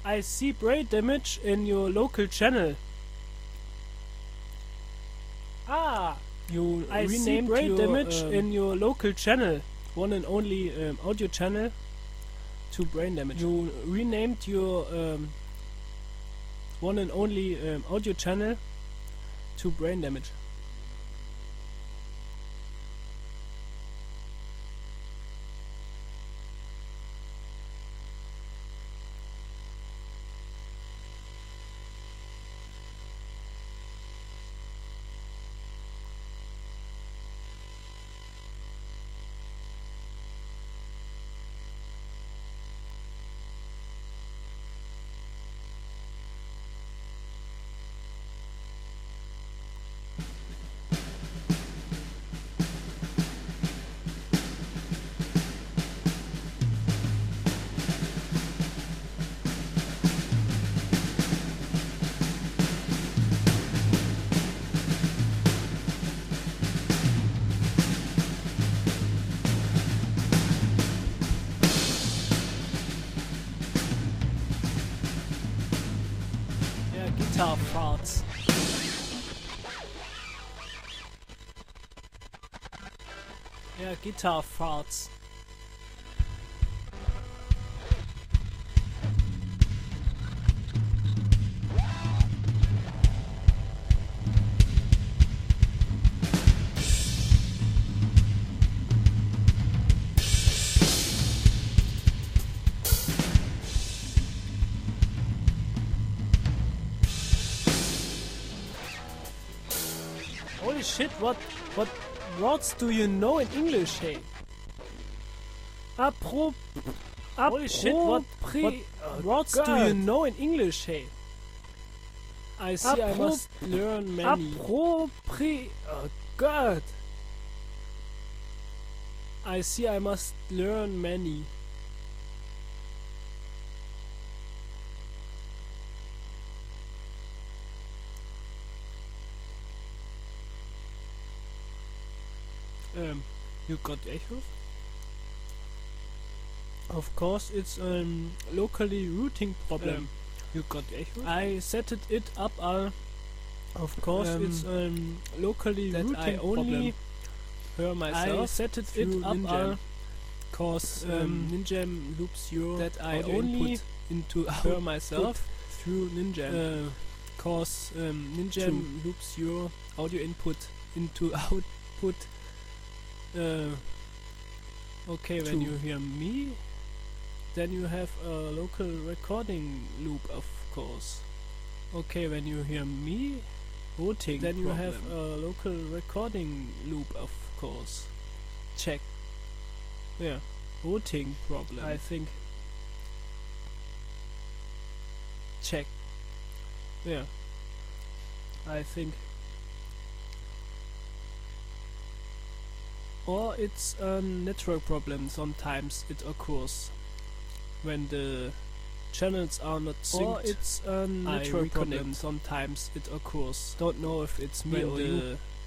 I see brain damage in your local channel. Ah, I see brain damage in your local channel. One and only audio channel to brain damage. You renamed your one and only audio channel to brain damage. Guitar farts. Yeah, guitar farts. Holy shit, what words do you know in English, hey? Holy shit, what words do you know in English, hey? I see I must learn many. Oh God. I see I must learn many. You got echoes? Of course, it's locally routing problem. You got echoes? I set it up. Of course, it's locally that routing I only hear myself. I set it up. Cause Ninjam loops your that I only into hear myself through Ninjam. Cause Ninjam loops your audio input into output. Okay, when you hear me, then you have a local recording loop, of course. Okay, when you hear me, routing then you have a local recording loop, of course. Check. Yeah, routing problem. I think. Check. Yeah, I think. Or it's a network problem. Sometimes it occurs when the channels are not synced. Or it's a network problem. Sometimes it occurs. Don't know if it's me or you.